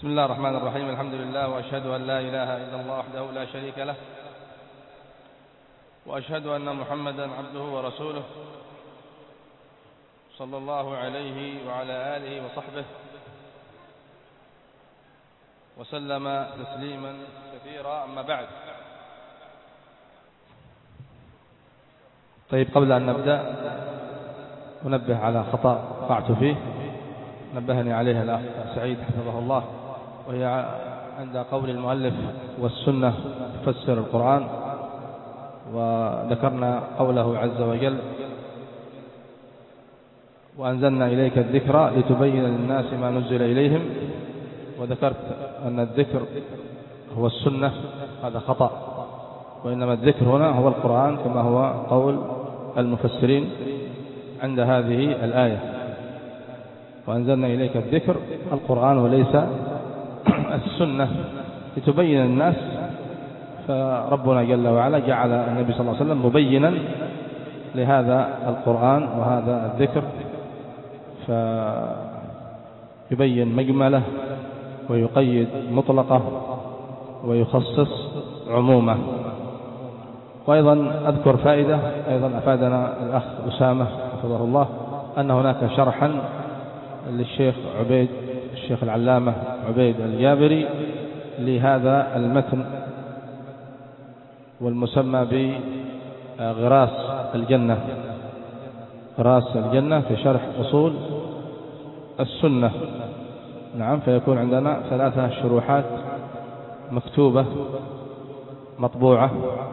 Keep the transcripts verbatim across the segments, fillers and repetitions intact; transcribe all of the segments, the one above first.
بسم الله الرحمن الرحيم. الحمد لله، وأشهد أن لا إله إلا الله وحده لا شريك له، وأشهد أن محمدا عبده ورسوله صلى الله عليه وعلى آله وصحبه وسلم تسليما كثيرا. أما بعد، طيب قبل أن نبدأ أنبه على خطأ وقعت فيه نبهني عليه الأخ سعيد حفظه الله، وهي عند قول المؤلف والسنة تفسر القرآن، وذكرنا قوله عز وجل وأنزلنا إليك الذكر لتبين للناس ما نزل إليهم، وذكرت أن الذكر هو السنة، هذا خطأ، وإنما الذكر هنا هو القرآن كما هو قول المفسرين عند هذه الآية. وأنزلنا إليك الذكر القرآن وليس السنة لتبين الناس، فربنا جل وعلا جعل النبي صلى الله عليه وسلم مبينا لهذا القرآن وهذا الذكر، فيبين مجمله ويقيد مطلقه ويخصص عمومه. وأيضا أذكر فائدة أيضا أفادنا الأخ أسامة حفظه الله، أن هناك شرحا للشيخ عبيد الشيخ العلامة عبيد الجابري لهذا المتن، والمسمى بغراس الجنة، غراس الجنة في شرح أصول السنة. نعم، فيكون عندنا ثلاثة شروحات مكتوبة مطبوعة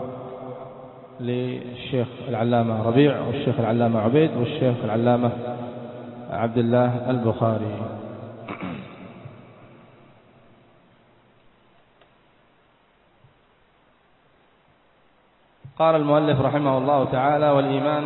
للشيخ العلامة ربيع والشيخ العلامة عبيد والشيخ العلامة عبد الله البخاري. قال المؤلف رحمه الله تعالى: والإيمان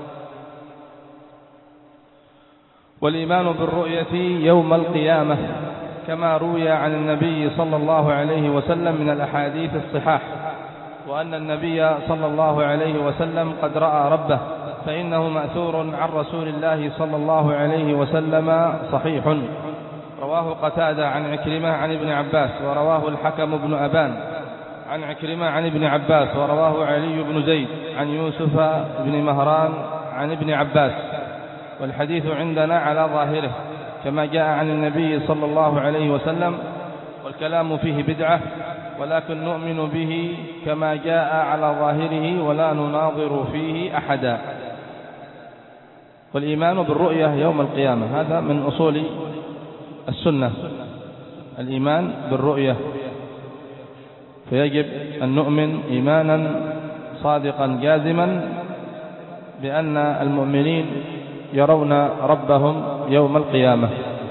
والإيمان بالرؤية يوم القيامة كما روي عن النبي صلى الله عليه وسلم من الأحاديث الصحاح، وأن النبي صلى الله عليه وسلم قد رأى ربه، فإنه مأثور عن رسول الله صلى الله عليه وسلم صحيح، رواه قتادة عن عكرمة عن ابن عباس، ورواه الحكم بن أبان عن عكرمة عن ابن عباس، ورواه علي بن زيد عن يوسف بن مهران عن ابن عباس، والحديث عندنا على ظاهره كما جاء عن النبي صلى الله عليه وسلم، والكلام فيه بدعة، ولكن نؤمن به كما جاء على ظاهره ولا نناظر فيه أحدا. والإيمان بالرؤية يوم القيامة هذا من أصول السنة، الإيمان بالرؤية، فيجب أن نؤمن إيمانا صادقا جازما بأن المؤمنين يرون ربهم يوم القيامة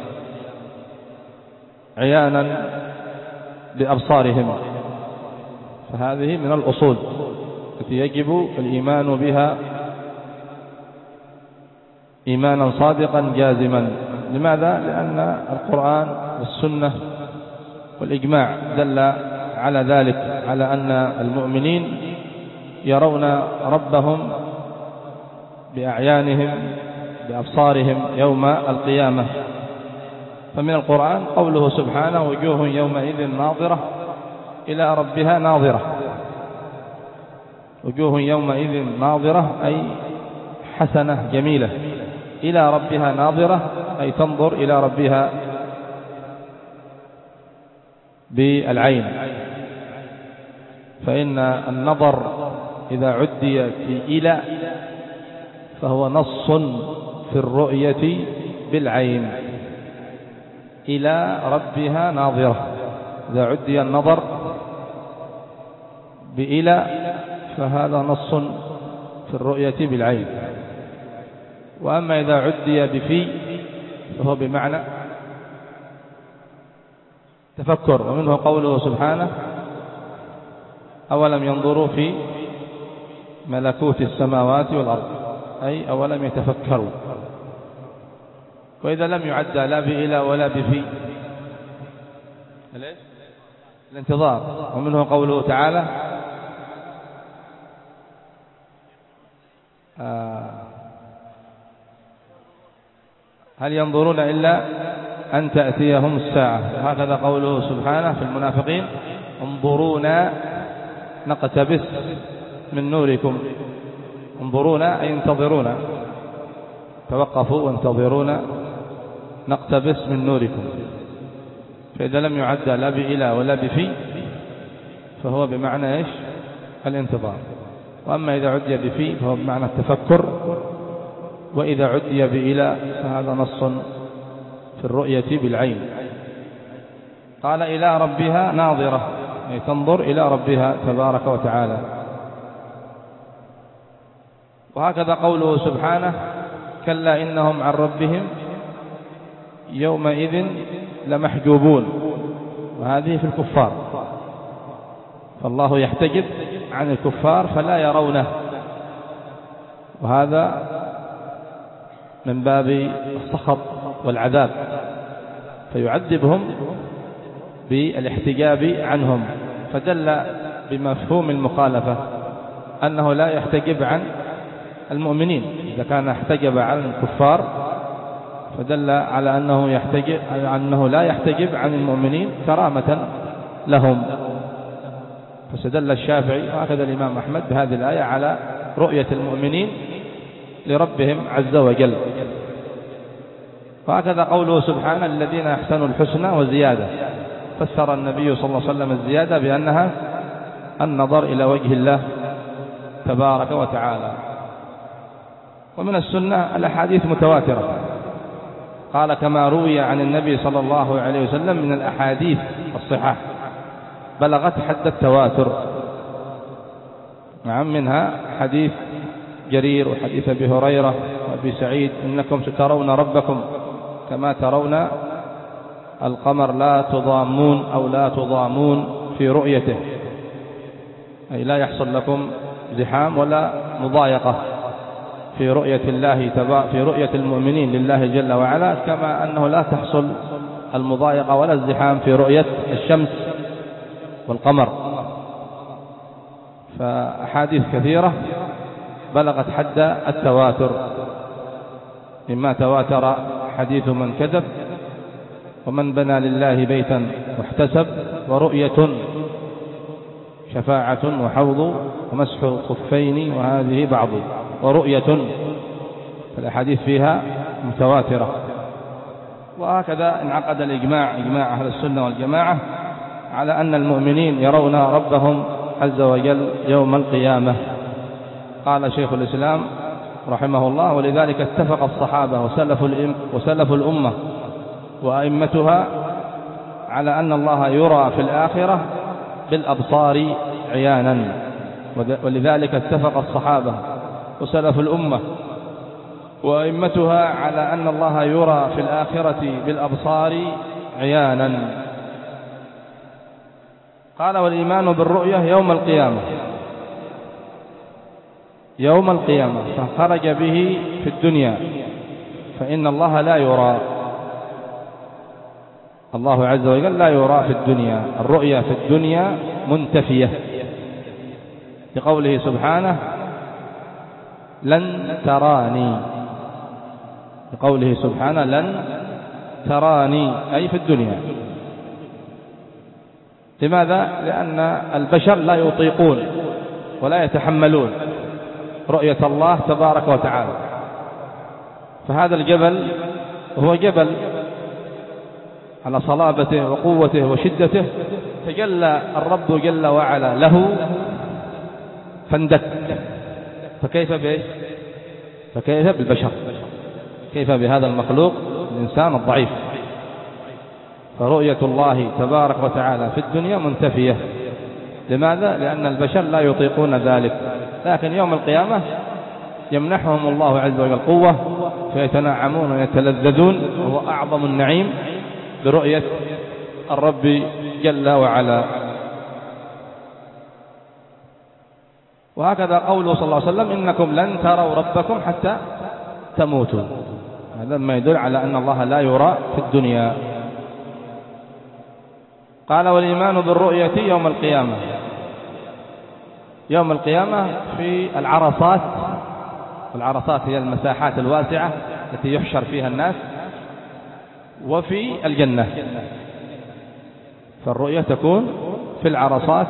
عيانا بأبصارهم، فهذه من الأصول التي يجب الإيمان بها إيمانا صادقا جازما. لماذا؟ لأن القرآن والسنة والإجماع دل على ذلك، على أن المؤمنين يرون ربهم بأعيانهم بأبصارهم يوم القيامة. فمن القرآن قوله سبحانه: وجوه يومئذ ناظرة إلى ربها ناظرة. وجوه يومئذ ناظرة أي حسنة جميلة، إلى ربها ناظرة أي تنظر إلى ربها بالعين. فإن النظر إذا عدي في إلى فهو نص في الرؤية بالعين، إلى ربها ناظرة. إذا عدي النظر بإلى فهذا نص في الرؤية بالعين. وأما إذا عدي بفي فهو بمعنى تفكر. ومنه قوله سبحانه: أولم ينظروا في ملكوت السماوات والأرض، أي أولم يتفكروا. وإذا لم يعدى لا بإلى ولا بفي الانتظار. ومنه قوله تعالى: آه هل ينظرون إلا أن تأتيهم الساعة. وهكذا قوله سبحانه في المنافقين انظرونا نقتبس من نوركم. انظرونا أي انتظرونا، توقفوا وانتظرونا نقتبس من نوركم. فإذا لم يعد لا بإلى ولا بفي فهو بمعنى إيش؟ الانتظار. وأما إذا عدي بفي فهو بمعنى التفكر، وإذا عدي بإلى فهذا نص في الرؤية بالعين. قال إلى ربها ناظرة، أي تنظر إلى ربها تبارك وتعالى. وهكذا قوله سبحانه كلا إنهم عن ربهم يومئذ لمحجوبون، وهذه في الكفار، فالله يحتجب عن الكفار فلا يرونه، وهذا من باب السخط والعذاب، فيعذبهم بالاحتجاب عنهم، فدل بمفهوم المخالفة أنه لا يحتجب عن المؤمنين. إذا كان احتجب عن الكفار فدل على أنه, يحتجب أنه لا يحتجب عن المؤمنين كرامة لهم. فاستدل الشافعي وهكذا الإمام أحمد بهذه الآية على رؤية المؤمنين لربهم عز وجل. وهكذا قوله سبحانه الذين أحسنوا الحسنى وزيادة، فسر النبي صلى الله عليه وسلم الزيادة بأنها النظر إلى وجه الله تبارك وتعالى. ومن السنة الأحاديث متواترة، قال كما روي عن النبي صلى الله عليه وسلم من الأحاديث الصحاح بلغت حد التواتر. نعم، منها حديث جرير وحديث أبي هريرة وأبي سعيد إنكم سترون ربكم كما ترون القمر لا تضامون أو لا تضامون في رؤيته، أي لا يحصل لكم زحام ولا مضايقة في رؤية الله في رؤية المؤمنين لله جل وعلا، كما أنه لا تحصل المضايقة ولا الزحام في رؤية الشمس والقمر. فأحاديث كثيرة بلغت حد التواتر، مما تواتر حديث من كذب ومن بنى لله بيتا واحتسب، ورؤية شفاعة وحوض ومسح الخفين وهذه بعض، ورؤية، فالأحاديث فيها متواترة. وهكذا انعقد الإجماع، إجماع أهل السنة والجماعة، على أن المؤمنين يرون ربهم عز وجل يوم القيامة. قال شيخ الإسلام رحمه الله ولذلك اتفق الصحابة وسلف وسلف الأمة وأئمتها على أن الله يرى في الآخرة بالأبصار عيانا. ولذلك اتفق الصحابة وسلف الأمة وأئمتها على أن الله يرى في الآخرة بالأبصار عيانا. قال والإيمان بالرؤية يوم القيامة، يوم القيامة فخرج به في الدنيا، فإن الله لا يرى، الله عز وجل لا يرى في الدنيا، الرؤية في الدنيا منتفية، لقوله سبحانه لن تراني، لقوله سبحانه لن تراني أي في الدنيا. لماذا؟ لأن البشر لا يطيقون ولا يتحملون رؤية الله تبارك وتعالى. فهذا الجبل هو جبل على صلابته وقوته وشدته، تجلى الرب جل وعلا له فاندك، فكيف به؟ فكيف بالبشر؟ كيف بهذا المخلوق الإنسان الضعيف؟ فرؤية الله تبارك وتعالى في الدنيا منتفية. لماذا؟ لأن البشر لا يطيقون ذلك، لكن يوم القيامة يمنحهم الله عز وجل قوة فيتنعمون ويتلذذون، وهو أعظم النعيم برؤية الرب جل وعلا. وهكذا قوله صلى الله عليه وسلم إنكم لن تروا ربكم حتى تموتوا، هذا ما يدل على أن الله لا يرى في الدنيا. قال والإيمان بالرؤية يوم القيامة، يوم القيامة في العرصات، والعرصات هي المساحات الواسعة التي يحشر فيها الناس، وفي الجنة. فالرؤية تكون في العرصات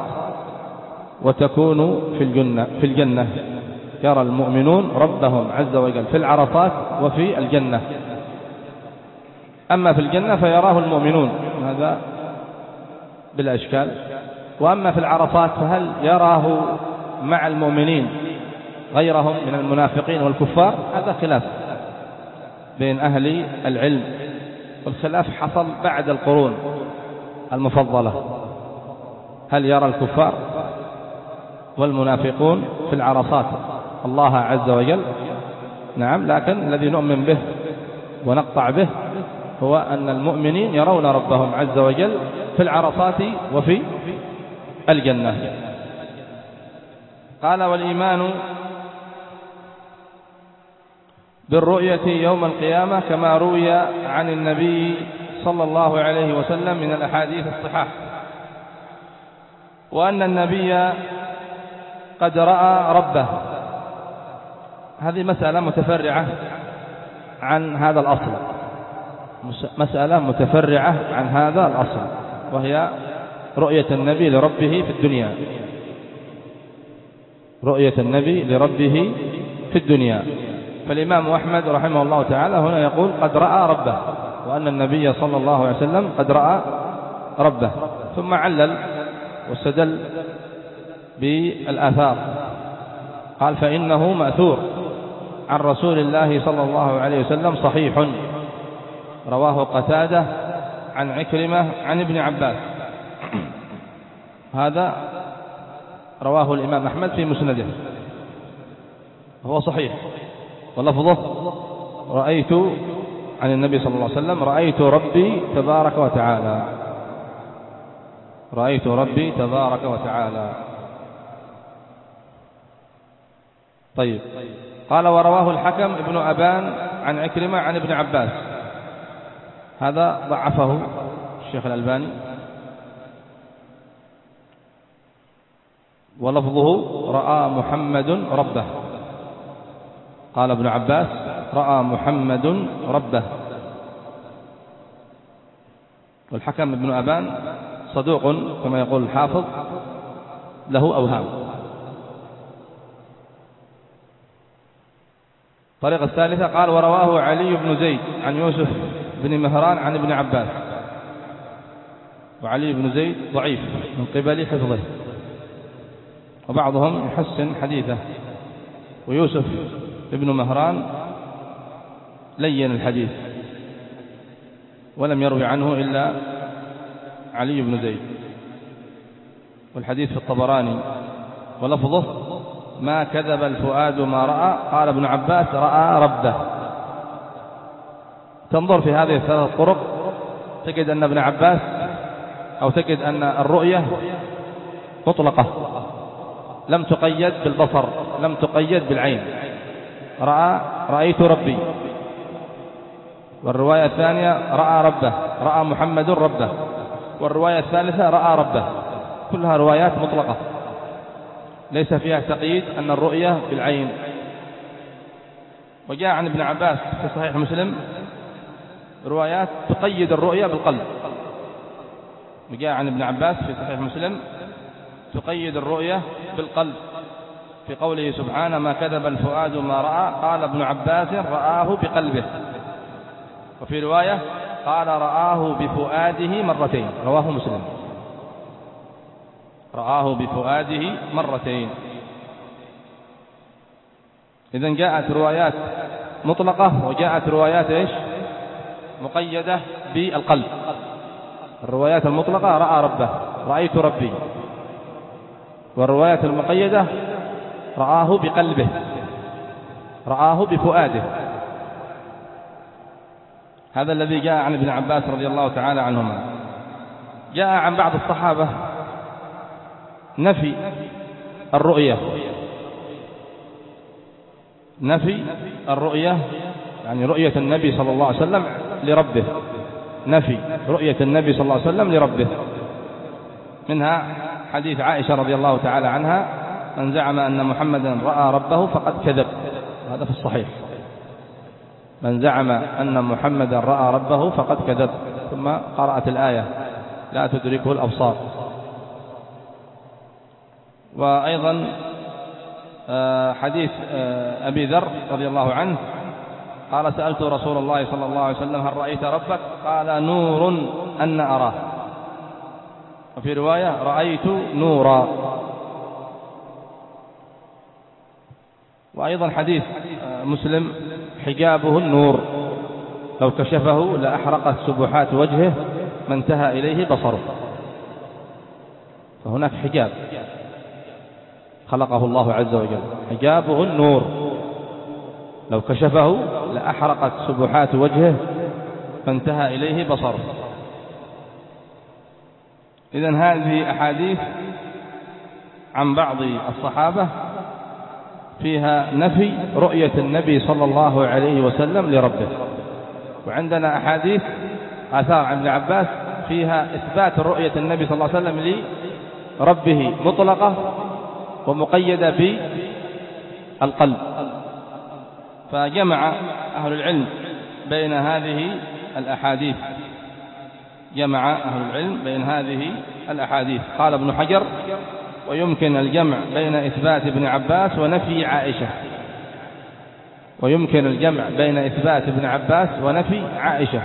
وتكون في الجنة في الجنة يرى المؤمنون ربهم عز وجل في العرصات وفي الجنة. أما في الجنة فيراه المؤمنون، هذا بلا إشكال. وأما في العرصات فهل يراه مع المؤمنين غيرهم من المنافقين والكفار؟ هذا خلاف بين أهل العلم، والخلاف حصل بعد القرون المفضلة. هل يرى الكفار والمنافقون في العرصات الله عز وجل؟ نعم، لكن الذي نؤمن به ونقطع به هو أن المؤمنين يرون ربهم عز وجل في العرصات وفي الجنة. قال: والإيمان بالرؤية يوم القيامة كما روي عن النبي صلى الله عليه وسلم من الأحاديث الصحاح، وأن النبي قد رأى ربه. هذه مسألة متفرعة عن هذا الأصل، مسألة متفرعة عن هذا الأصل، وهي رؤية النبي لربه في الدنيا. رؤية النبي لربه في الدنيا. فالإمام أحمد رحمه الله تعالى هنا يقول قد رأى ربه، وأن النبي صلى الله عليه وسلم قد رأى ربه، ثم علل واستدل بالآثار. قال: فإنه مأثور عن رسول الله صلى الله عليه وسلم صحيح، رواه قتادة عن عكرمة عن ابن عباس. هذا رواه الإمام أحمد في مسنده، هو صحيح، ولفظه: رأيت عن النبي صلى الله عليه وسلم رأيت ربي تبارك وتعالى. رأيت ربي تبارك وتعالى. طيب. قال: ورواه الحكم ابن أبان عن عكرمة عن ابن عباس. هذا ضعفه الشيخ الألباني، ولفظه: رأى محمد ربه. قال ابن عباس: رأى محمد ربه. والحكم ابن أبان صدوق كما يقول الحافظ، له أوهام. الطريقة الثالثة قال: ورواه علي بن زيد عن يوسف بن مهران عن ابن عباس. وعلي بن زيد ضعيف من قبل حفظه، وبعضهم يحسن حديثه، ويوسف ابن مهران لين الحديث ولم يروي عنه إلا علي بن زيد. والحديث في الطبراني، ولفظه: ما كذب الفؤاد ما رأى. قال ابن عباس: رأى ربه. تنظر في هذه الثلاث طرق تجد أن ابن عباس أو تجد أن الرؤية مطلقة، لم تقيد بالبصر، لم تقيد بالعين. رأى رأيت ربي. والرواية الثانية: رأى ربه، رأى محمد ربه. والرواية الثالثة: رأى ربه. كلها روايات مطلقة ليس فيها تقييد أن الرؤية بالعين. وجاء عن ابن عباس في صحيح مسلم روايات تقيد الرؤية بالقلب. وجاء عن ابن عباس في صحيح مسلم تقيد الرؤية بالقلب في قوله سبحانه: ما كذب الفؤاد ما رأى. قال ابن عباس: رآه بقلبه. وفي رواية قال: رآه بفؤاده مرتين. رواه مسلم. رآه بفؤاده مرتين. إذن جاءت روايات مطلقة وجاءت روايات إيش؟ مقيدة بالقلب. الروايات المطلقة: رأى ربه، رأيت ربي. والروايات المقيدة: رآه بقلبه، رآه بفؤاده. هذا الذي جاء عن ابن عباس رضي الله تعالى عنهما. جاء عن بعض الصحابة نفي الرؤية، نفي الرؤية يعني رؤية النبي صلى الله عليه وسلم لربه، نفي رؤية النبي صلى الله عليه وسلم لربه. منها حديث عائشة رضي الله تعالى عنها: من زعم أن محمدا رأى ربه فقد كذب. هذا في الصحيح. من زعم أن محمدا رأى ربه فقد كذب. ثم قرأت الآية لا تدركه الأبصار. وأيضا حديث أبي ذر رضي الله عنه قال سألت رسول الله صلى الله عليه وسلم هل رأيت ربك؟ قال نور أن أراه. وفي رواية رأيت نورا. وأيضا حديث مسلم حجابه النور لو كشفه لأحرقت سبحات وجهه ما انتهى إليه بصره. فهناك حجاب خلقه الله عز وجل، حجابه النور لو كشفه لأحرقت سبحات وجهه فانتهى إليه بصره. إذن هذه أحاديث عن بعض الصحابة فيها نفي رؤية النبي صلى الله عليه وسلم لربه، وعندنا أحاديث آثار عن ابن عباس فيها إثبات رؤية النبي صلى الله عليه وسلم لربه مطلقة ومقيدة بالقلب. فجمع أهل العلم بين هذه الأحاديث جمع أهل العلم بين هذه الأحاديث. قال ابن حجر ويمكن الجمع بين إثبات ابن عباس ونفي عائشة ويمكن الجمع بين إثبات ابن عباس ونفي عائشة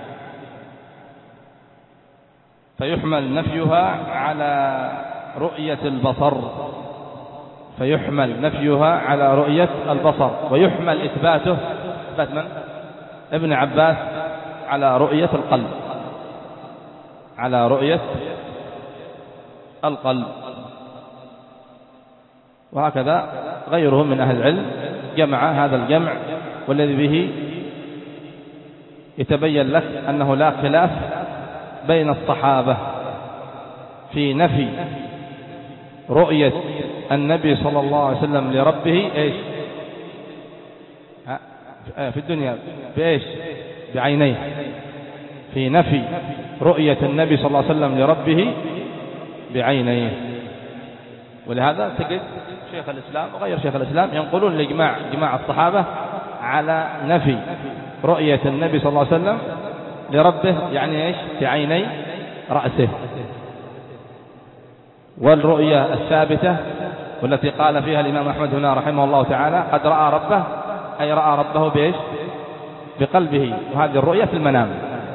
فيحمل نفيها على رؤية البصر فيحمل نفيها على رؤية البصر ويحمل إثباته إثبات من؟ ابن عباس على رؤية القلب على رؤية القلب. وهكذا غيرهم من أهل العلم جمع هذا الجمع، والذي به يتبين لك أنه لا خلاف بين الصحابة في نفي رؤية النبي صلى الله عليه وسلم لربه إيش في الدنيا بإيش بعينيه، في نفي رؤية النبي صلى الله عليه وسلم لربه بعينيه. ولهذا تجد شيخ الإسلام وغير شيخ الإسلام ينقلون الإجماع جماع الصحابة على نفي رؤية النبي صلى الله عليه وسلم لربه، يعني إيش بعيني رأسه. والرؤية الثابتة والتي قال فيها الإمام أحمد هنا رحمه الله تعالى قد رأى ربه، أي رأى ربه بإيش بقلبه. وهذه الرؤية في المنام،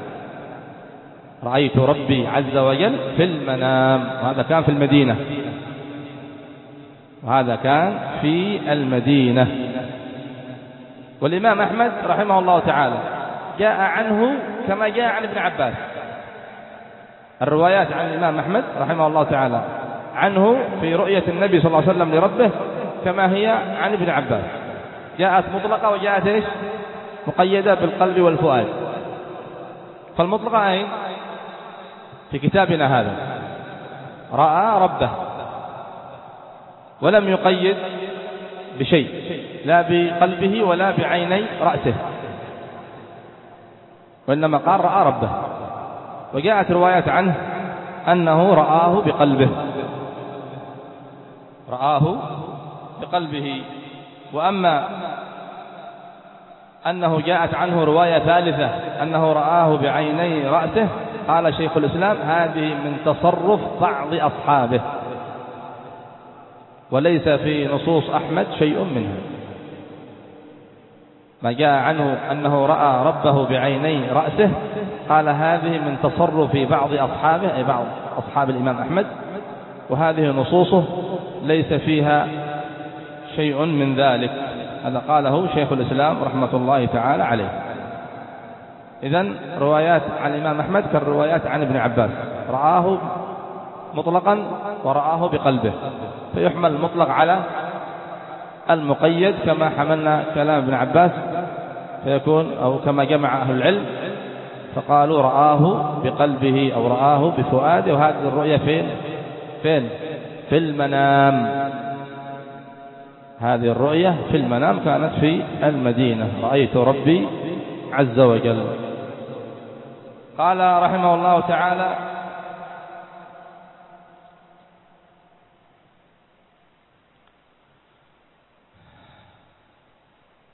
رأيت ربي عز وجل في المنام، وهذا كان في المدينة وهذا كان في المدينة. والإمام أحمد رحمه الله تعالى جاء عنه كما جاء عن ابن عباس. الروايات عن الإمام أحمد رحمه الله تعالى عنه في رؤية النبي صلى الله عليه وسلم لربه كما هي عن ابن عباس، جاءت مطلقة وجاءت إيش مقيدة بالقلب والفؤاد. فالمطلقة أين في كتابنا هذا رأى ربه ولم يقيد بشيء لا بقلبه ولا بعيني رأسه، وإنما قال رأى ربه. وجاءت روايات عنه أنه رآه بقلبه رآه بقلبه. وأما أنه جاءت عنه رواية ثالثة أنه رآه بعيني رأسه، قال شيخ الإسلام هذه من تصرف بعض أصحابه وليس في نصوص أحمد شيء منه. ما جاء عنه أنه رأى ربه بعيني رأسه قال هذه من تصرف بعض أصحابه أي بعض أصحاب الإمام أحمد، وهذه نصوصه ليس فيها شيء من ذلك. هذا قاله شيخ الإسلام رحمة الله تعالى عليه. إذن روايات عن الإمام أحمد كالروايات عن ابن عباس، رآه مطلقا ورآه بقلبه، فيحمل المطلق على المقيد كما حملنا كلام ابن عباس، فيكون أو كما جمع أهل العلم فقالوا رآه بقلبه أو رآه بفؤاده. وهذه الرؤية فين فين في المنام، هذه الرؤية في المنام كانت في المدينة، رأيت ربي عز وجل. قال رحمه الله تعالى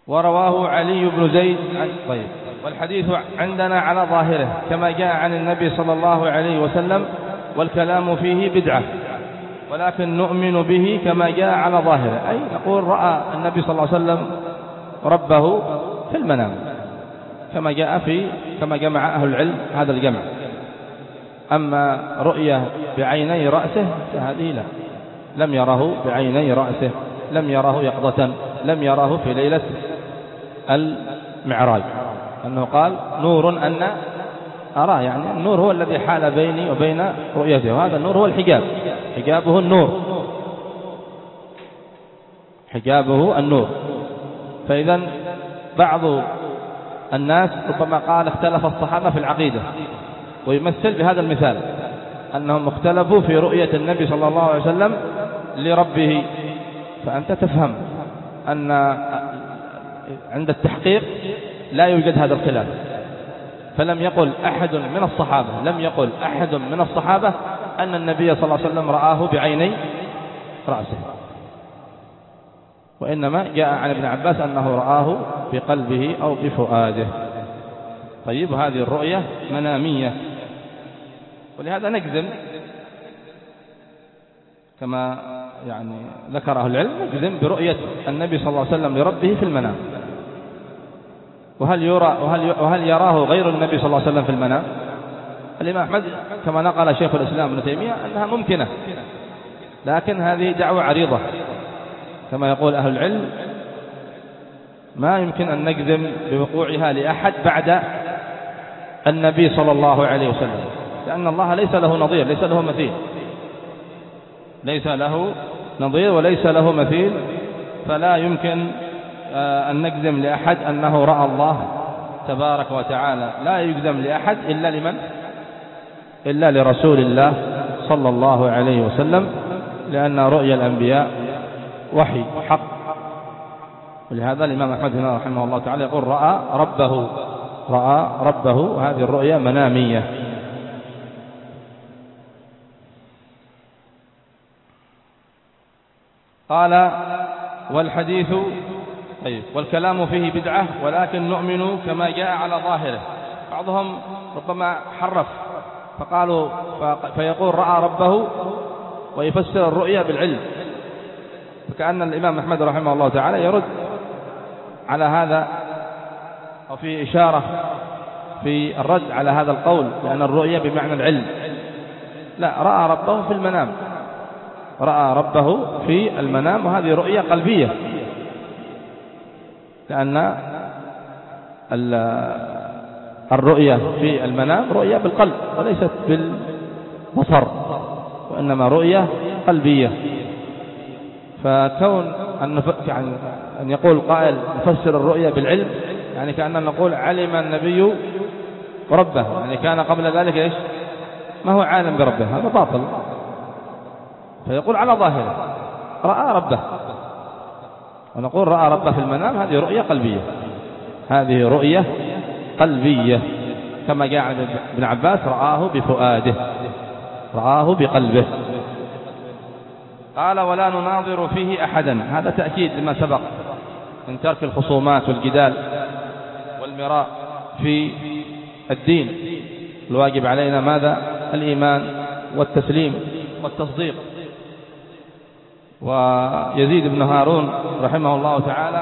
ورواه علي بن زيد. طيب، والحديث عندنا على ظاهره كما جاء عن النبي صلى الله عليه وسلم، والكلام فيه بدعة، ولكن نؤمن به كما جاء على ظاهره، أي نقول رأى النبي صلى الله عليه وسلم ربه في المنام كما جاء في كما جمع أهل العلم هذا الجمع. أما رؤية بعيني رأسه فهذه لا، لم يره بعيني رأسه، لم يره يقظة، لم يره في ليلة المعراج، أنه قال نور أن أراه، يعني النور هو الذي حال بيني وبين رؤيته، وهذا النور هو الحجاب، حجابه النور، حجابه النور. فإذا بعض الناس ربما قال اختلف الصحابة في العقيدة، ويمثل بهذا المثال أنهم اختلفوا في رؤية النبي صلى الله عليه وسلم لربه، فأنت تفهم أن عند التحقيق لا يوجد هذا الخلاف. فلم يقل أحد من الصحابة لم يقل أحد من الصحابة أن النبي صلى الله عليه وسلم رآه بعيني رأسه، وإنما جاء عن ابن عباس أنه رآه بقلبه أو بفؤاده. طيب، هذه الرؤية منامية، ولهذا نجزم كما يعني ذكر أهل العلم، نجزم برؤية النبي صلى الله عليه وسلم لربه في المنام. وهل يرى وهل وهل يراه غير النبي صلى الله عليه وسلم في المنام؟ الإمام أحمد كما نقل شيخ الإسلام ابن تيمية أنها ممكنة، لكن هذه دعوة عريضة كما يقول أهل العلم، ما يمكن أن نجزم بوقوعها لأحد بعد النبي صلى الله عليه وسلم، لأن الله ليس له نظير، ليس له مثيل، ليس له نظير وليس له مثيل، فلا يمكن أن نجزم لأحد أنه رأى الله تبارك وتعالى. لا يجزم لأحد إلا لمن؟ إلا لرسول الله صلى الله عليه وسلم، لأن رؤيا الأنبياء وحي حق. ولهذا الإمام أحمد هنا رحمه الله تعالى يقول رأى ربه، رأى ربه، وهذه الرؤيا منامية. قال والحديث طيب والكلام فيه بدعة، ولكن نؤمن كما جاء على ظاهره. بعضهم ربما حرف فقالوا فيقول رأى ربه ويفسر الرؤيا بالعلم، فكأن الإمام أحمد رحمه الله تعالى يرد على هذا، وفي إشارة في الرد على هذا القول لأن الرؤيا بمعنى العلم. لا، رأى ربه في المنام، رأى ربه في المنام، وهذه رؤيا قلبية، لأن الرؤيا في المنام رؤيا بالقلب وليست بالبصر، وإنما رؤيا قلبية. فكون أن يعني أن يقول قائل نفسر الرؤيا بالعلم، يعني كأننا نقول علم النبي ربه، يعني كان قبل ذلك إيش؟ ما هو عالم بربه، هذا باطل. فيقول على ظاهره رأى ربه، ونقول رأى ربه في المنام، هذه رؤية قلبية، هذه رؤية قلبية كما جاء عن ابن عباس رآه بفؤاده، رآه بقلبه. قال ولا نناظر فيه أحدا، هذا تأكيد لما سبق من ترك الخصومات والجدال والمراء في الدين. الواجب علينا ماذا؟ الإيمان والتسليم والتصديق. ويزيد بن هارون رحمه الله تعالى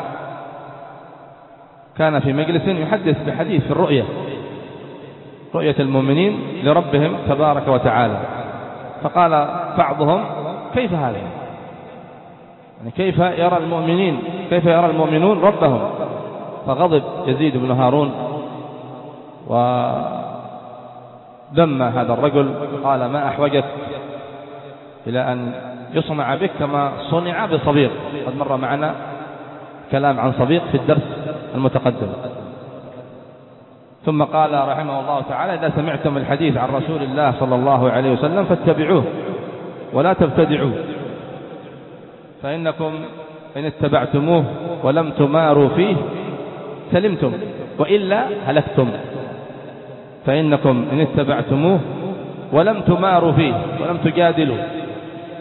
كان في مجلس يحدث بحديث في الرؤية، رؤية المؤمنين لربهم تبارك وتعالى، فقال بعضهم كيف هذا؟ يعني كيف يرى المؤمنين كيف يرى المؤمنون ربهم؟ فغضب يزيد بن هارون وذم هذا الرجل، قال ما أحوجك إلى أن يصنع بك كما صنع بصبيغ. قد مر معنا كلام عن صبيغ في الدرس المتقدم. ثم قال رحمه الله تعالى إذا سمعتم الحديث عن رسول الله صلى الله عليه وسلم فاتبعوه ولا تبتدعوه، فإنكم إن اتبعتموه ولم تماروا فيه سلمتم وإلا هلكتم. فإنكم إن اتبعتموه ولم تماروا فيه ولم تجادلوا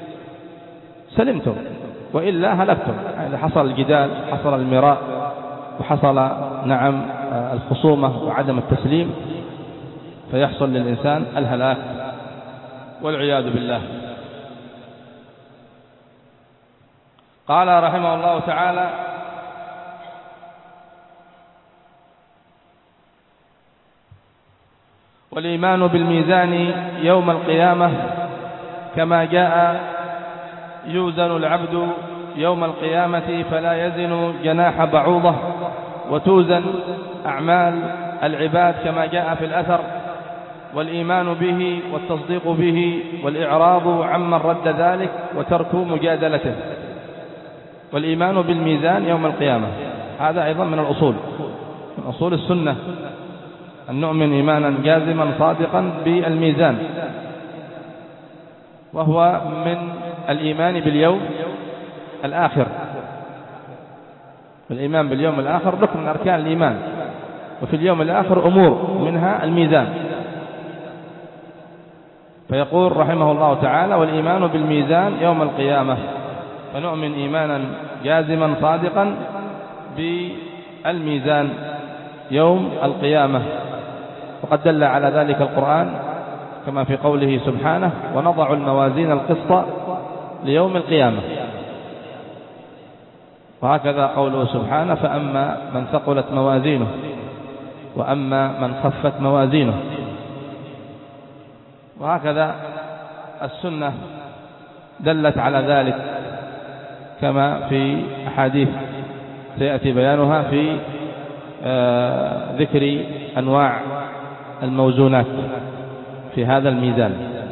سلمتم وإلا هلكتم. إذا حصل الجدال، حصل المراء، وحصل نعم الخصومة وعدم التسليم، فيحصل للإنسان الهلاك والعياذ بالله. قال رحمه الله تعالى: والإيمان بالميزان يوم القيامة كما جاء: يوزن العبد يوم القيامة فلا يزن جناح بعوضة، وتوزن أعمال العباد كما جاء في الأثر. والإيمان به والتصديق به والإعراض عمن رد ذلك وترك مجادلته. والإيمان بالميزان يوم القيامة هذا أيضا من الأصول، من أصول السنة، أن نؤمن إيمانا جازما صادقا بالميزان، وهو من الإيمان باليوم الآخر. الإيمان باليوم الآخر ركن من أركان الإيمان، وفي اليوم الآخر أمور منها الميزان. فيقول رحمه الله تعالى: والإيمان بالميزان يوم القيامة، فنؤمن إيمانا جازما صادقا بالميزان يوم القيامة. وقد دل على ذلك القرآن كما في قوله سبحانه: ونضع الموازين القسط ليوم القيامة. وهكذا قوله سبحانه: فأما من ثقلت موازينه وأما من خفت موازينه. وهكذا السنة دلت على ذلك كما في أحاديث سيأتي بيانها في ذكر أنواع الموزونات في هذا الميزان.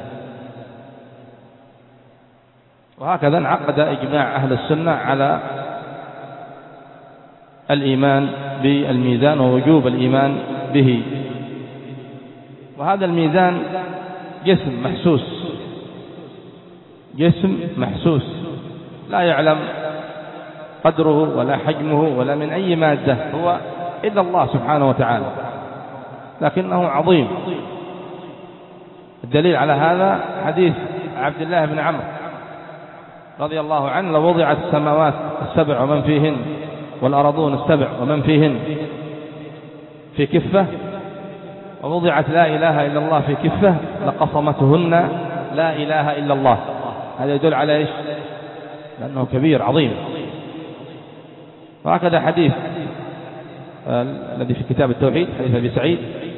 وهكذا انعقد إجماع أهل السنة على الإيمان بالميزان ووجوب الإيمان به. وهذا الميزان جسم محسوس، جسم محسوس لا يعلم قدره ولا حجمه ولا من أي مادة هو إلا الله سبحانه وتعالى، لكنه عظيم. الدليل على هذا حديث عبد الله بن عمرو رضي الله عنه: لو وضعت السماوات السبع ومن فيهن والأرضون السبع ومن فيهن في كفة، ووضعت لا إله إلا الله في كفة، لقصمتهن لا إله إلا الله. هذا يدل على إيش؟ لأنه كبير عظيم. وهكذا حديث الذي في كتاب التوحيد، حديث أبي سعيد: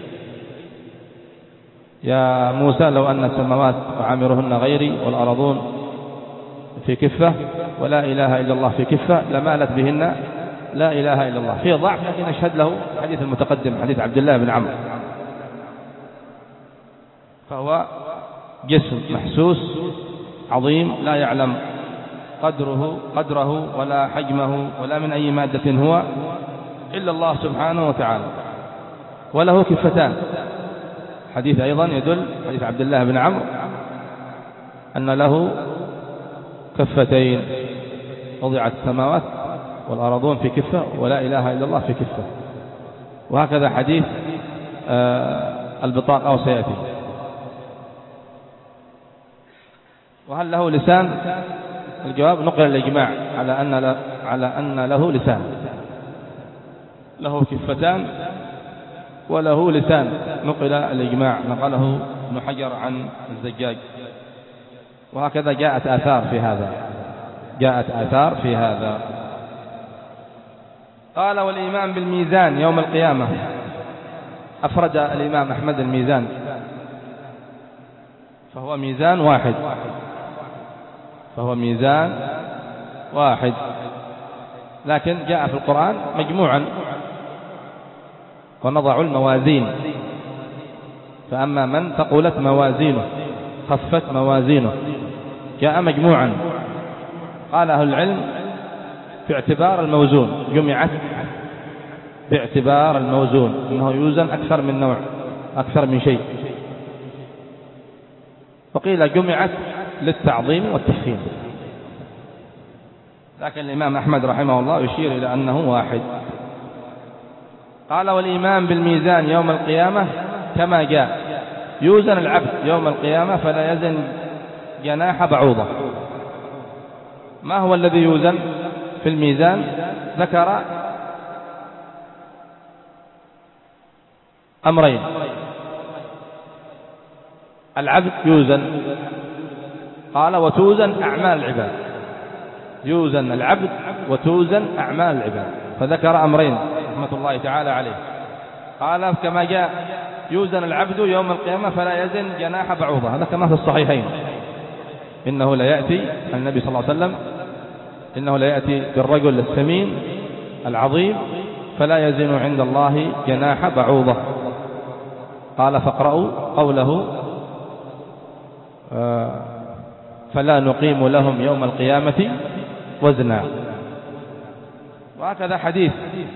يا موسى لو أن السماوات وعامرهن غيري والأرضون في كفة ولا إله إلا الله في كفة لمالت بهن لا إله إلا الله. فيه ضعف لكن أشهد له حديث المتقدم حديث عبد الله بن عمرو. فهو جسم محسوس عظيم لا يعلم قدره قدره ولا حجمه ولا من أي مادة هو إلا الله سبحانه وتعالى. وله كفتان، حديث أيضا يدل حديث عبد الله بن عمرو أن له كفتين، وضعت السماوات والأرضون في كفة ولا إله إلا الله في كفة. وهكذا حديث البطاقة وسيأتي. وهل له لسان؟ الجواب: نقل الإجماع على أن على أن له لسان، له كفتان وله لسان. نقل الإجماع، نقله ابن حجر عن الزجاج. وهكذا جاءت آثار في هذا، جاءت آثار في هذا. قال: والإيمان بالميزان يوم القيامة. أفرد الإمام أحمد الميزان، فهو ميزان واحد، فهو ميزان واحد، لكن جاء في القرآن مجموعا: ونضع الموازين، فأما من ثقلت موازينه خفت موازينه. جاء مجموعا. قال أهل العلم في اعتبار الموزون، جمعت باعتبار الموزون، إنه يوزن أكثر من نوع، أكثر من شيء. وقيل جمعت للتعظيم والتفخيم، لكن الإمام أحمد رحمه الله يشير إلى أنه واحد. قال: والإيمان بالميزان يوم القيامة كما جاء: يوزن العبد يوم القيامة فلا يزن جناح بعوضة. ما هو الذي يوزن في الميزان؟ ذكر أمرين: العبد يوزن، قال وتوزن أعمال العباد، يوزن العبد وتوزن أعمال العباد، فذكر أمرين رحمة الله تعالى عليه. قال كما جاء: يوزن العبد يوم القيامة فلا يزن جناح بعوضة، هذا كما في الصحيحين. إنه لا يأتي النبي صلى الله عليه وسلم إنه لا يأتي بالرجل الثمين العظيم فلا يزن عند الله جناح بعوضة. قال فاقرأوا قوله: فلا نقيم لهم يوم القيامة وزنا. وهكذا حديث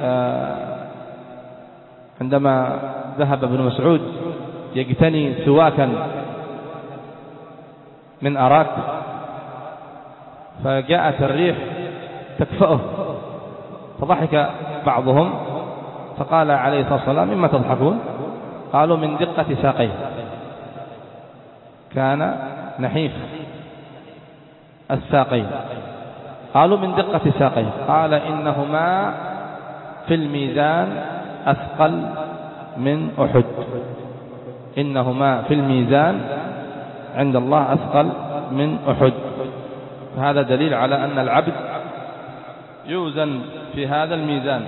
عندما ذهب ابن مسعود يجتني سواكا من أراك، فجاءت الريح تكفأه، فضحك بعضهم فقال عليه الصلاة والسلام: مما تضحكون؟ قالوا: من دقة ساقيه، كان نحيف الساقين. قالوا: من دقة ساقيه. قال: إنهما في الميزان أثقل من أحد، إنهما في الميزان عند الله أثقل من أحد. فهذا دليل على أن العبد يوزن في هذا الميزان.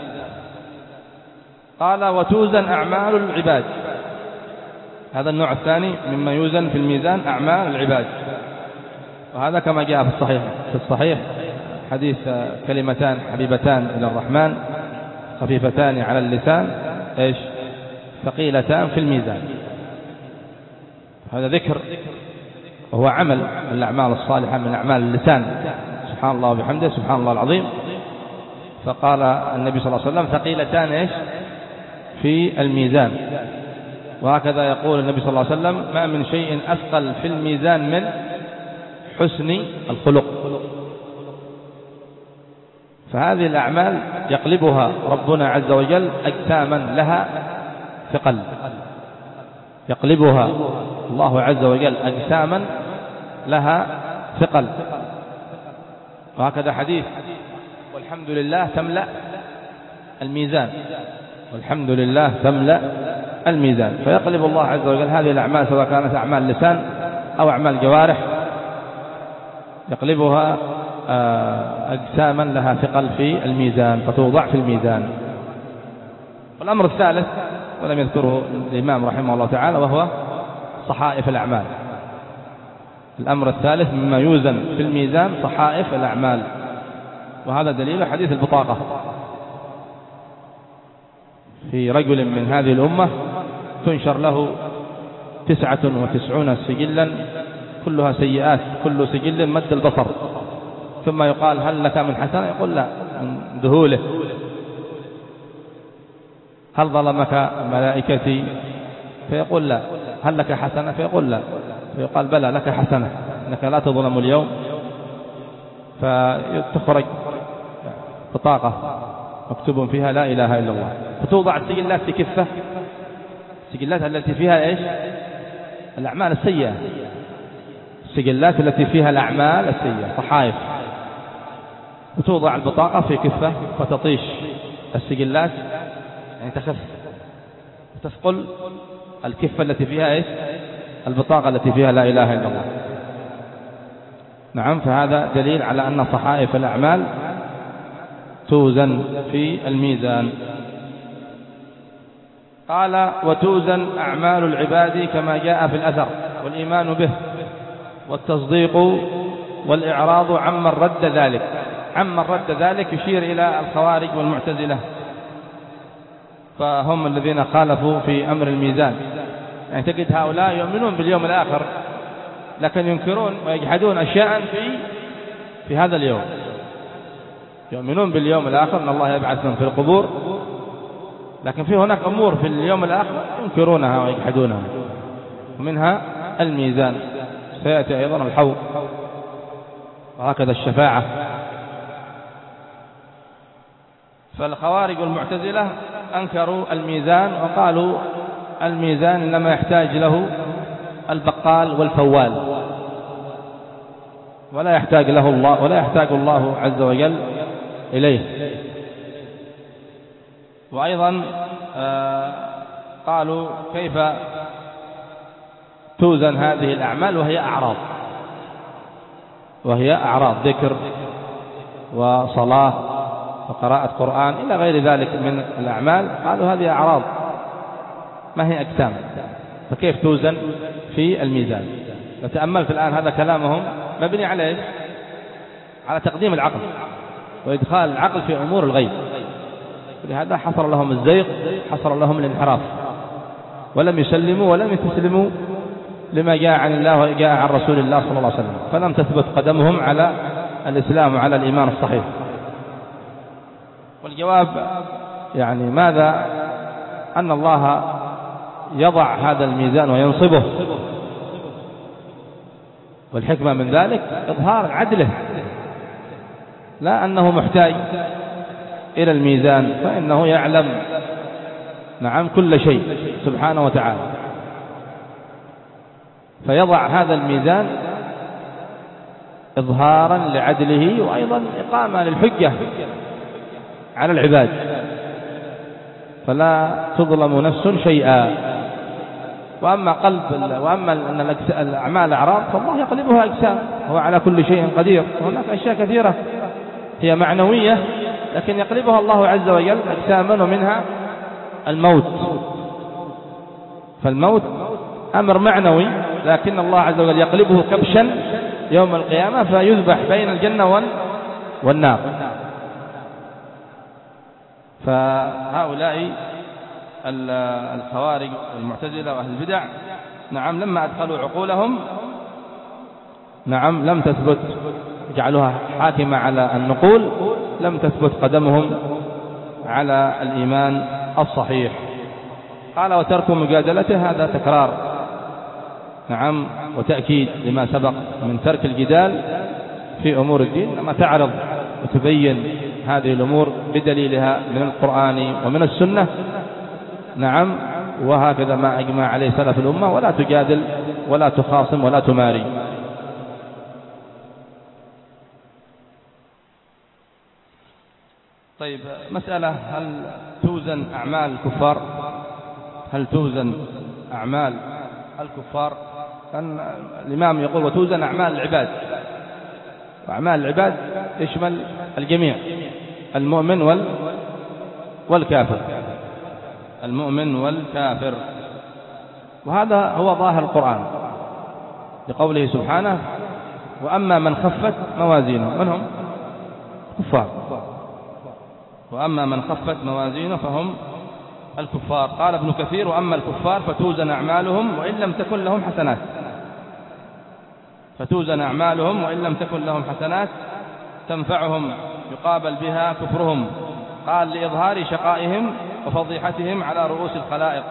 قال: وتوزن أعمال العباد، هذا النوع الثاني مما يوزن في الميزان أعمال العباد. وهذا كما جاء في الصحيح في الصحيح حديث: كلمتان حبيبتان إلى الرحمن خفيفتان على اللسان إيش ثقيلتان في الميزان. هذا ذكر وهو عمل من الأعمال الصالحة من أعمال اللسان، سبحان الله وبحمده سبحان الله العظيم. فقال النبي صلى الله عليه وسلم: ثقيلتان إيش في الميزان. وهكذا يقول النبي صلى الله عليه وسلم: ما من شيء أثقل في الميزان من حسن الخلق. فهذه الأعمال يقلبها ربنا عز وجل أجساما لها ثقل، يقلبها الله عز وجل أجساما لها ثقل. وهكذا حديث: والحمد لله تملأ الميزان، والحمد لله تملأ الميزان. فيقلب الله عز وجل هذه الأعمال سواء كانت أعمال لسان أو أعمال جوارح، يقلبها أجساما لها ثقل في الميزان فتوضع في الميزان. والأمر الثالث ولم يذكره الإمام رحمه الله تعالى وهو صحائف الأعمال. الأمر الثالث مما يوزن في الميزان صحائف الأعمال، وهذا دليل حديث البطاقة: في رجل من هذه الأمة تنشر له تسعة وتسعون سجلا كلها سيئات، كل سجل مد البصر، ثم يقال: هل لك من حسنة؟ يقول: لا، من ذهوله. هل ظلمك ملائكتي؟ فيقول: لا. هل لك حسنة؟ فيقول: لا. فيقال: بلى لك حسنة، إنك لا تظلم اليوم. فتخرج بطاقة مكتوب فيها لا إله إلا الله، فتوضع السجلات في كفة، السجلات التي فيها إيش؟ الأعمال السيئة، السجلات التي فيها الأعمال السيئة، صحائف. وتوضع البطاقة في كفة فتطيش السجلات، يعني تخف تثقل الكفة التي فيها إيش؟ البطاقة التي فيها لا إله إلا الله. نعم، فهذا دليل على أن صحائف الأعمال توزن في الميزان. قال: وتوزن أعمال العباد كما جاء في الأثر، والإيمان به والتصديق والإعراض عمن رد ذلك. عمن رد ذلك يشير إلى الخوارج والمعتزلة، فهم الذين خالفوا في أمر الميزان. يعني تجد هؤلاء يؤمنون باليوم الآخر لكن ينكرون ويجحدون أشياء في في هذا اليوم. يؤمنون باليوم الآخر أن الله يبعث من في القبور، لكن في هناك أمور في اليوم الآخر ينكرونها ويجحدونها، ومنها الميزان. سيأتي أيضا الحوض، وهكذا الشفاعة. فالخوارج والمعتزلة أنكروا الميزان وقالوا: الميزان إنما يحتاج له البقال والفوال، ولا يحتاج له الله، ولا يحتاج الله عز وجل إليه. وأيضا قالوا كيف توزن هذه الأعمال وهي أعراض وهي أعراض ذكر وصلاة وقراءة قرآن إلى غير ذلك من الأعمال؟ قالوا هذه أعراض ما هي أجسام، فكيف توزن في الميزان؟ نتأمل في الآن هذا كلامهم مبني على على تقديم العقل وإدخال العقل في أمور الغيب، ولهذا حصل لهم الزيغ، حصل لهم الانحراف، ولم يسلموا ولم يستسلموا لما جاء عن الله وجاء عن رسول الله صلى الله عليه وسلم، فلم تثبت قدمهم على الإسلام وعلى الإيمان الصحيح. والجواب يعني ماذا؟ أن الله يضع هذا الميزان وينصبه، والحكمة من ذلك إظهار عدله، لا أنه محتاج إلى الميزان، فإنه يعلم نعم كل شيء سبحانه وتعالى، فيضع هذا الميزان إظهارا لعدله وأيضا إقامة للحجة على العباد، فلا تظلم نفس شيئا. وأما قلب وأما أن الأعمال أعراض فالله يقلبها أجسام، هو على كل شيء قدير. وهناك أشياء كثيرة هي معنوية لكن يقلبها الله عز وجل أجساما، ومنها الموت، فالموت أمر معنوي لكن الله عز وجل يقلبه كبشا يوم القيامة فيذبح بين الجنة والنار. فهؤلاء الخوارج والمعتزلة وأهل البدع نعم لما أدخلوا عقولهم نعم لم تثبت، جعلوها حاكمة على النقول، لم تثبت قدمهم على الإيمان الصحيح. قال وترك مجادلته، هذا تكرار نعم وتأكيد لما سبق من ترك الجدال في أمور الدين، لما تعرض وتبين هذه الأمور بدليلها من القرآن ومن السنة نعم، وهكذا ما أجمع عليه سلف الأمة، ولا تجادل ولا تخاصم ولا تماري. طيب مسألة، هل توزن أعمال الكفار؟ هل توزن أعمال الكفار؟ كان الإمام يقول وتوزن أعمال العباد، وأعمال العباد يشمل الجميع، المؤمن وال والكافر، المؤمن والكافر، وهذا هو ظاهر القرآن لقوله سبحانه وأما من خفت موازينه، من هم؟ كفار. وأما من خفت موازينه فهم الكفار. قال ابن كثير وأما الكفار فتوزن أعمالهم وإن لم تكن لهم حسنات، فتوزن أعمالهم وإن لم تكن لهم حسنات تنفعهم يقابل بها كفرهم. قال لإظهار شقائهم وفضيحتهم على رؤوس الخلائق،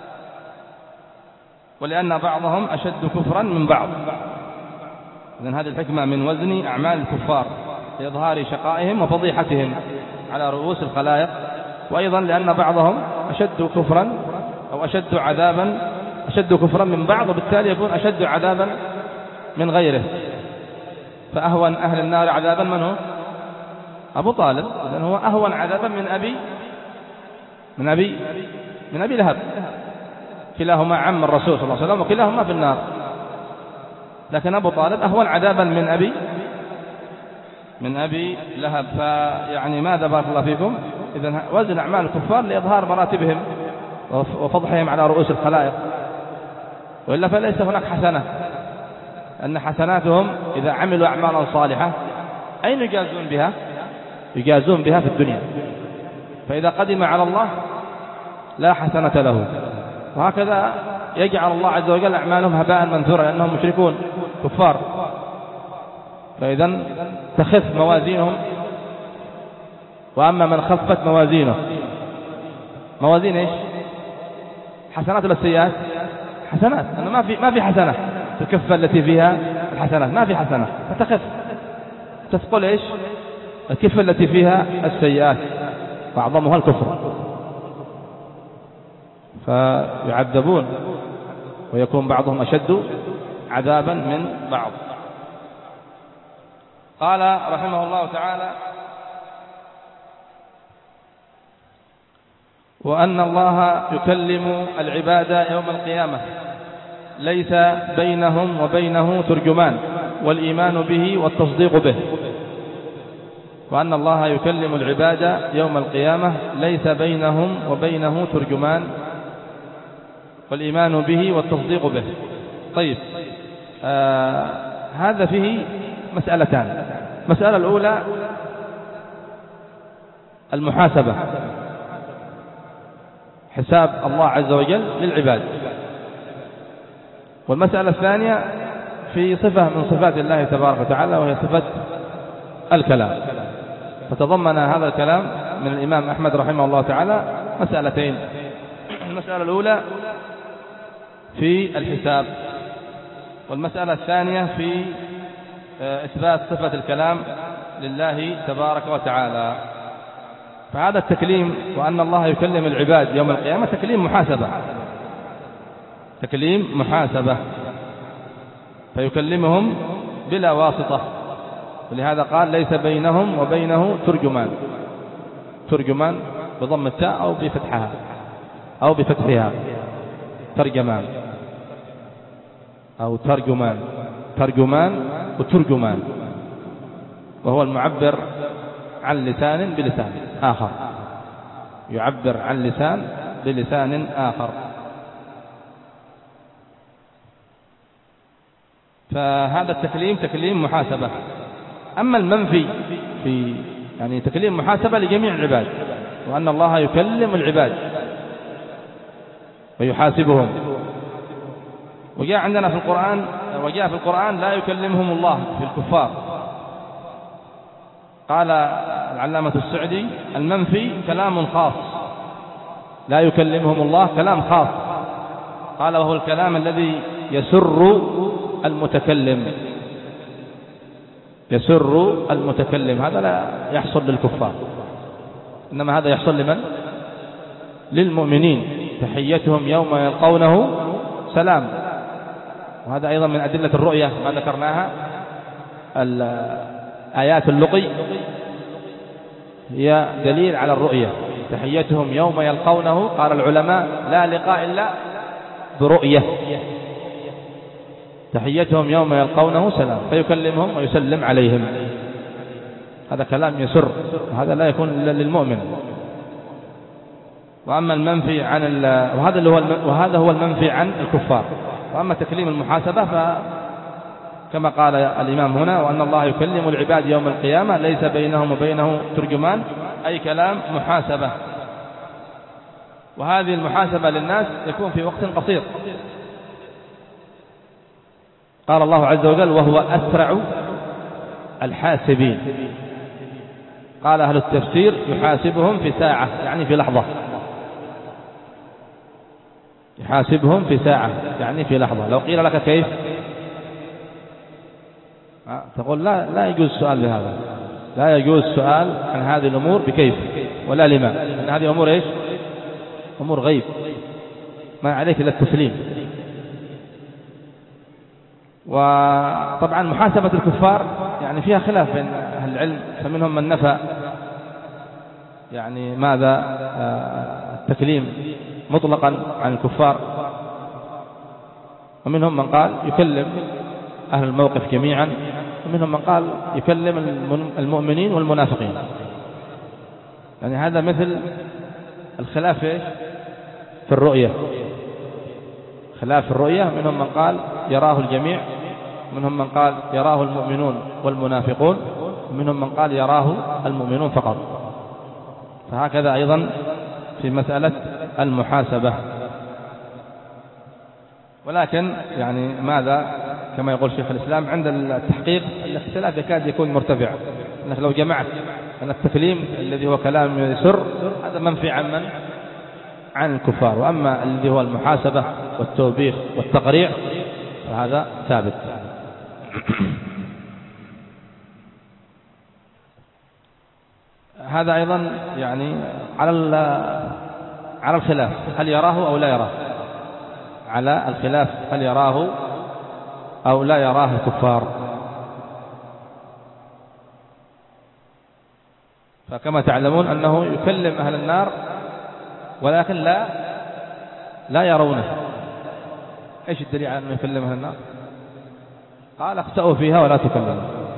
ولأن بعضهم أشد كفرا من بعض. إذن هذه الحكمة من وزن أعمال الكفار، لإظهار شقائهم وفضيحتهم على رؤوس الخلائق، وأيضا لأن بعضهم أشد كفرا أو أشد عذابا، أشد كفرا من بعض، وبالتالي يكون أشد عذابا من غيره. فأهون أهل النار عذابا من هو؟ أبو طالب، إذن هو أهون عذابا من أبي من أبي من أبي لهب، كلاهما عم الرسول صلى الله عليه وسلم وكلاهما في النار، لكن أبو طالب أهون عذابا من أبي من أبي لهب. فيعني ماذا بارك الله فيكم؟ إذن وزن أعمال الكفار لإظهار مراتبهم وفضحهم على رؤوس الخلائق، وإلا فليس هناك حسنة، أن حسناتهم إذا عملوا أعمالا صالحة أين يجازون بها؟ يجازون بها في الدنيا، فإذا قدم على الله لا حسنة له. وهكذا يجعل الله عز وجل أعمالهم هباء منثورا لأنهم مشركون كفار، فإذا تخف موازينهم. وأما من خفت موازينه، موازين إيش؟ حسنات ولا السيئات؟ حسنات، أنه ما في ما في حسنة في الكفة التي فيها الحسنات، ما في حسنة، فتخف تثقل إيش؟ الكفة التي فيها السيئات، وأعظمها الكفر، فيعذبون ويكون بعضهم أشد عذابا من بعض. قال رحمه الله تعالى وأن الله يكلم العباد يوم القيامة ليس بينهم وبينه ترجمان، والإيمان به والتصديق به. وأن الله يكلم العباد يوم القيامة ليس بينهم وبينه ترجمان، والإيمان به والتصديق به. طيب، آه هذا فيه مسألتان. المسألة الأولى المحاسبة، حساب الله عز وجل للعباد. والمسألة الثانية في صفة من صفات الله تبارك وتعالى، وهي صفة الكلام. فتضمن هذا الكلام من الإمام أحمد رحمه الله تعالى مسألتين. المسألة الأولى في الحساب، والمسألة الثانية في إثبات صفة الكلام لله تبارك وتعالى. فهذا التكليم، وأن الله يكلم العباد يوم القيامة، تكليم محاسبة، تكليم محاسبة، فيكلمهم بلا واسطة. ولهذا قال ليس بينهم وبينه ترجمان، ترجمان بضم التاء أو بفتحها أو بفتحها، ترجمان أو ترجمان، ترجمان وترجمان، وهو المعبر عن لسان بلسان آخر، يعبر عن لسان بلسان آخر. فهذا التكليم تكليم محاسبة. أما المنفي في يعني تكليم محاسبة لجميع العباد، وأن الله يكلم العباد ويحاسبهم. وجاء عندنا في القرآن، وجاء في القرآن لا يكلمهم الله في الكفار. قال العلامة السعدي المنفي كلام خاص، لا يكلمهم الله كلام خاص. قال وهو الكلام الذي يسر المتكلم، يسر المتكلم. هذا لا يحصل للكفار، إنما هذا يحصل لمن؟ للمؤمنين. تحيتهم يوم يلقونه سلام. وهذا أيضا من أدلة الرؤية ما ذكرناها. آيات اللقي هي دليل على الرؤية. تحيتهم يوم يلقونه، قال العلماء لا لقاء إلا برؤية. تحيتهم يوم يلقونه سلام، فيكلمهم ويسلم عليهم. هذا كلام يسر، وهذا لا يكون إلا للمؤمن. وأما المنفي عن وهذا اللي هو وهذا هو المنفي عن الكفار. وأما تكليم المحاسبة فكما قال الإمام هنا، وأن الله يكلم العباد يوم القيامة ليس بينهم وبينه ترجمان، أي كلام محاسبة. وهذه المحاسبة للناس يكون في وقت قصير. قال الله عز وجل وهو أسرع الحاسبين. قال أهل التفسير يحاسبهم في ساعة، يعني في لحظة. يحاسبهم في ساعة يعني في لحظة. لو قيل لك كيف تقول لا لا يجوز السؤال بهذا، لا يجوز السؤال عن هذه الأمور بكيف ولا لما، لأن هذه أمور إيش؟ أمور غيب، ما عليك إلا التسليم. وطبعا محاسبة الكفار يعني فيها خلاف بين أهل العلم، فمنهم من نفى يعني ماذا التكليم مطلقا عن الكفار، ومنهم من قال يكلم أهل الموقف جميعا، ومنهم من قال يكلم المؤمنين والمنافقين. يعني هذا مثل الخلاف في الرؤية، خلاف الرؤية. منهم من قال يراه الجميع، منهم من قال يراه المؤمنون والمنافقون، ومنهم من قال يراه المؤمنون فقط. فهكذا أيضا في مسألة المحاسبة. ولكن يعني ماذا كما يقول شيخ الإسلام عند التحقيق الاختلاف يكاد يكون مرتفع. أنك لو جمعت أن التكليم الذي هو كلام يسر هذا منفي عن من؟ عن الكفار. وأما الذي هو المحاسبة والتوبيخ والتقريع فهذا ثابت. هذا أيضا يعني على على الخلاف، هل يراه أو لا يراه، على الخلاف هل يراه أو لا يراه الكفار. فكما تعلمون أنه يكلم أهل النار ولكن لا لا يرونه. إيش الدليل على أنه يكلمها النار؟ قال اخسأوا فيها ولا تكلموا.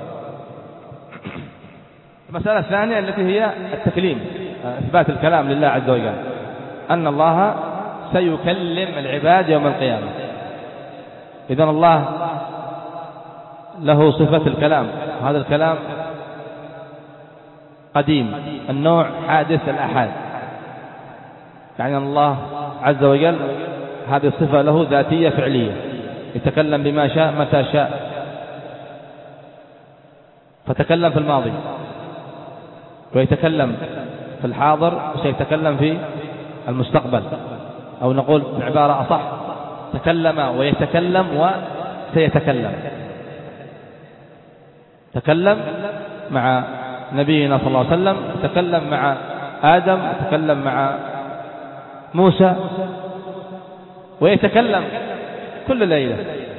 المسألة الثانية التي هي التكليم، إثبات الكلام لله عز وجل، أن الله سيكلم العباد يوم القيامة. إذن الله له صفة الكلام، هذا الكلام قديم النوع حادث الآحاد، يعني الله عز وجل هذه الصفة له ذاتية فعلية، يتكلم بما شاء متى شاء، فتكلم في الماضي ويتكلم في الحاضر وسيتكلم في المستقبل، أو نقول بعبارة أصح تكلم ويتكلم وسيتكلم. تكلم مع نبينا صلى الله عليه وسلم، تكلم مع آدم، تكلم مع موسى، ويتكلم كل ليلة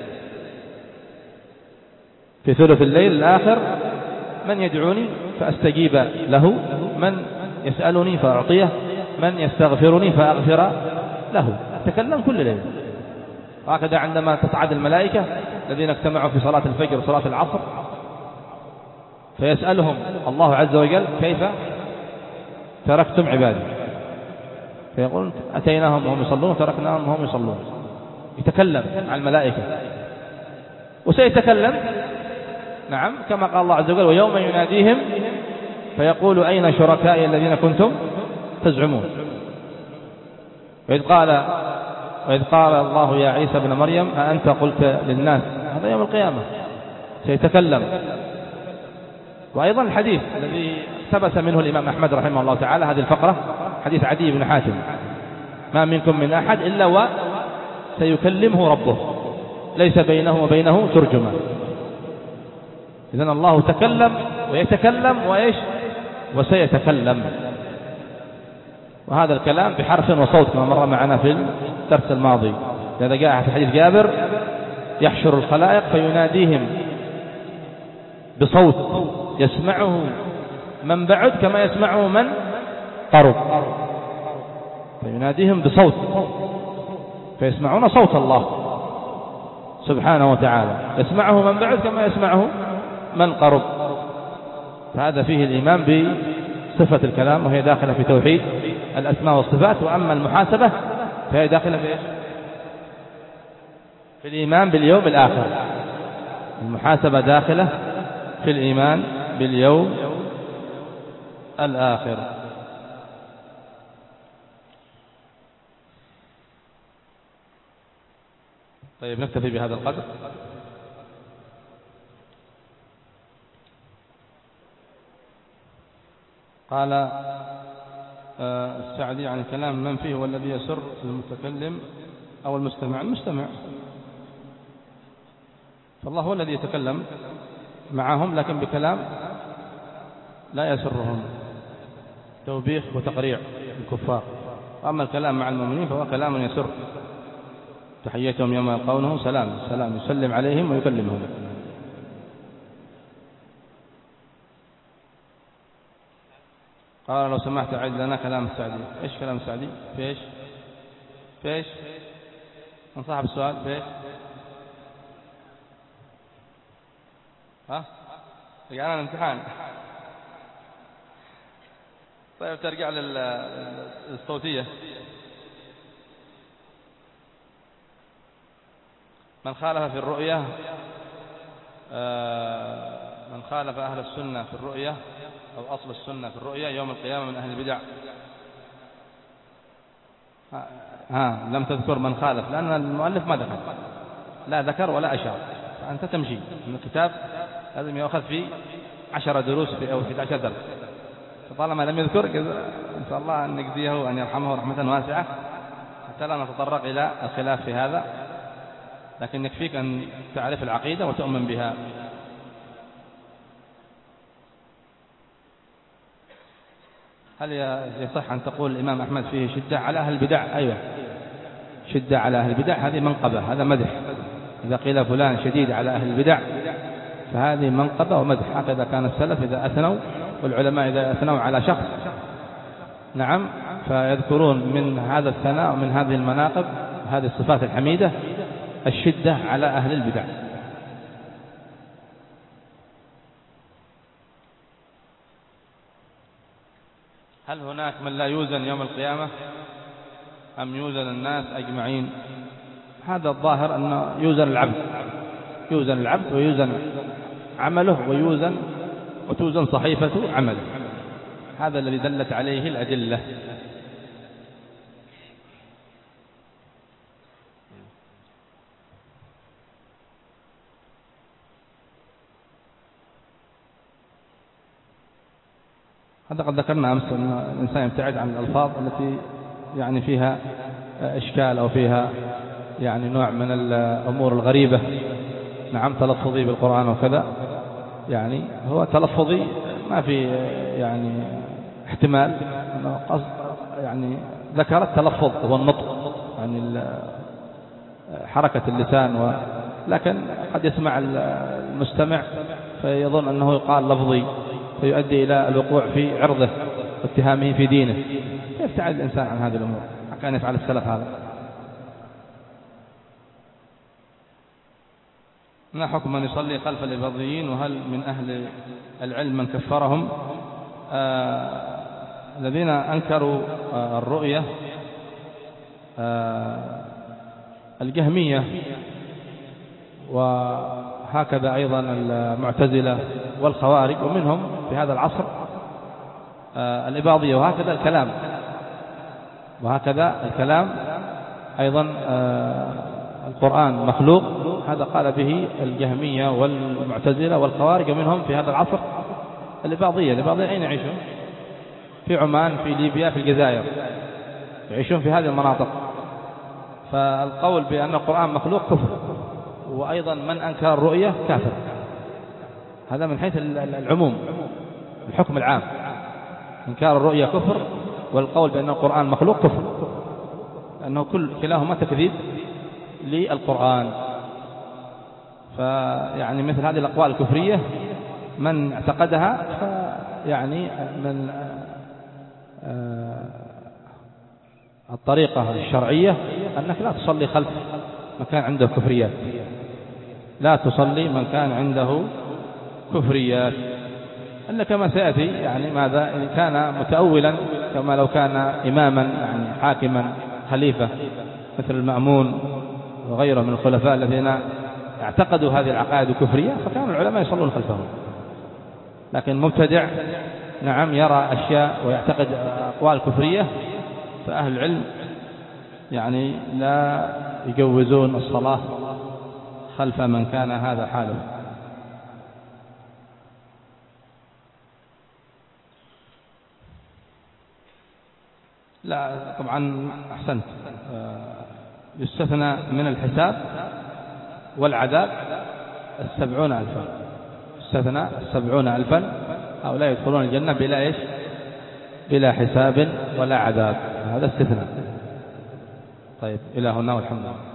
في ثلث الليل الآخر: من يدعوني فأستجيب له، من يسألني فأعطيه، من يستغفرني فأغفر له. تكلم كل ليلة. وهكذا عندما تصعد الملائكة الذين اجتمعوا في صلاة الفجر وصلاة العصر، فيسألهم الله عز وجل: كيف تركتم عبادي؟ فيقول: أتيناهم وهم يصلون وتركناهم وهم يصلون. يتكلم عن الملائكة وسيتكلم، نعم، كما قال الله عز وجل: ويوم يناديهم فيقول أين شركائي الذين كنتم تزعمون. وإذ قال وإذ قال الله يا عيسى ابن مريم أأنت قلت للناس، هذا يوم القيامة سيتكلم. وأيضا الحديث الذي ثبت منه الإمام أحمد رحمه الله تعالى، هذه الفقرة، حديث عدي بن حاتم: ما منكم من أحد إلا وسيكلمه ربه ليس بينه وبينه ترجمة. إذن الله تكلم ويتكلم وإيش وسيتكلم، وهذا الكلام بحرف وصوت كما مر معنا في الدرس الماضي. لذا جاء في حديث جابر: يحشر الخلائق فيناديهم بصوت يسمعه من بعد كما يسمعه من قرب. فيناديهم بصوت فيسمعون صوت الله سبحانه وتعالى، يسمعه من بعد كما يسمعه من قرب. فهذا فيه الإيمان بصفة الكلام، وهي داخلة في توحيد الأسماء والصفات. وأما المحاسبة فهي داخلة في في الإيمان باليوم الآخر. المحاسبة داخلة في الإيمان باليوم الآخر. طيب، نكتفي بهذا القدر. قال السعدي عن كلام من فيه والذي يسر المتكلم أو المستمع. المستمع، فالله هو الذي يتكلم معهم لكن بكلام لا يسرهم، توبيخ وتقريع الكفار. أما الكلام مع المؤمنين فهو كلام يسر. تحيتهم يوم يلقونه سلام سلام، يسلم عليهم ويكلمهم. قال: لو سمحت أعد لنا كلام السعدي. إيش كلام السعدي؟ في إيش؟ في إيش؟ من صاحب السؤال؟ في إيش؟ ها؟ رجعنا الامتحان. طيب، ترجع للصوتية. من خالف في الرؤية من خالف أهل السنة في الرؤية أو أصل السنة في الرؤية يوم القيامة من أهل البدع. ها لم تذكر من خالف لأن المؤلف ما ذكر، لا ذكر ولا أشار، فأنت تمشي من الكتاب لازم يأخذ فيه عشر دروس في أو في عشر درس. فطالما لم يذكر نسأل الله أن يجزيه وأن يرحمه رحمة واسعة حتى لا نتطرق إلى الخلاف في هذا، لكن يكفيك أن تعرف العقيدة وتؤمن بها. هل يصح أن تقول الإمام أحمد فيه شدة على أهل البدع؟ أيوة، شدة على أهل البدع هذه منقبة، هذا مدح. إذا قيل فلان شديد على أهل البدع فهذه منقبة ومدح. هكذا كان السلف إذا أثنوا، والعلماء إذا أثنوا على شخص نعم، فيذكرون من هذا الثناء ومن هذه المناقب هذه الصفات الحميدة الشدة على أهل البدع. هل هناك من لا يوزن يوم القيامة أم يوزن الناس أجمعين؟ هذا الظاهر أن يوزن العبد، يوزن العبد ويوزن عمله ويوزن وتوزن صحيفة عمله، هذا الذي دلت عليه الأدلة. هذا قد ذكرنا أمس أن الإنسان يبتعد عن الألفاظ التي يعني فيها إشكال أو فيها يعني نوع من الأمور الغريبة. نعم، تلفظي بالقرآن وكذا يعني هو تلفظي ما في يعني احتمال أنه قصد يعني ذكر التلفظ هو النطق يعني حركة اللسان و لكن قد يسمع المستمع فيظن أنه يقال لفظي فيؤدي إلى الوقوع في عرضه واتهامه في دينه، يبتعد الإنسان عن هذه الأمور. كان يفعل السلف هذا. ما حكم من يصلي خلف الإباضيين، وهل من أهل العلم من كفرهم؟ آه الذين أنكروا آه الرؤية آه الجهمية، وهكذا أيضا المعتزلة والخوارج، ومنهم في هذا العصر آه الإباضية، وهكذا الكلام وهكذا الكلام أيضا آه القرآن مخلوق، هذا قال به الجهمية والمعتزلة والخوارج، ومنهم في هذا العصر الإباضية. الإباضية أين يعيشون؟ في عمان، في ليبيا، في الجزائر، يعيشون في هذه المناطق. فالقول بأن القرآن مخلوق كفر، وأيضا من أنكر الرؤية كافر. هذا من حيث العموم، الحكم العام، إنكار الرؤية كفر، والقول بأن القرآن مخلوق كفر، لأنه كل كلاهما تكذيب للقرآن. فيعني مثل هذه الأقوال الكفرية من اعتقدها فيعني من الطريقة الشرعية أنك لا تصلي خلف من كان عنده كفريات، لا تصلي من كان عنده كفريات، إلا كما سيأتي يعني ماذا إن كان متأولا، كما لو كان إماما يعني حاكما خليفة مثل المأمون وغيره من الخلفاء الذين اعتقدوا هذه العقائد الكفرية، فكانوا العلماء يصلون خلفهم. لكن مبتدع نعم يرى أشياء ويعتقد أقوال كفرية، فأهل العلم يعني لا يجوزون الصلاة خلف من كان هذا حاله. لا طبعا أحسنت، يستثنى من الحساب والعذاب السبعون ألفا، استثنى السبعون ألفا، هؤلاء يدخلون الجنة بلا إيش؟ بلا حساب ولا عذاب، هذا استثناء. طيب إلى هنا والحمد لله.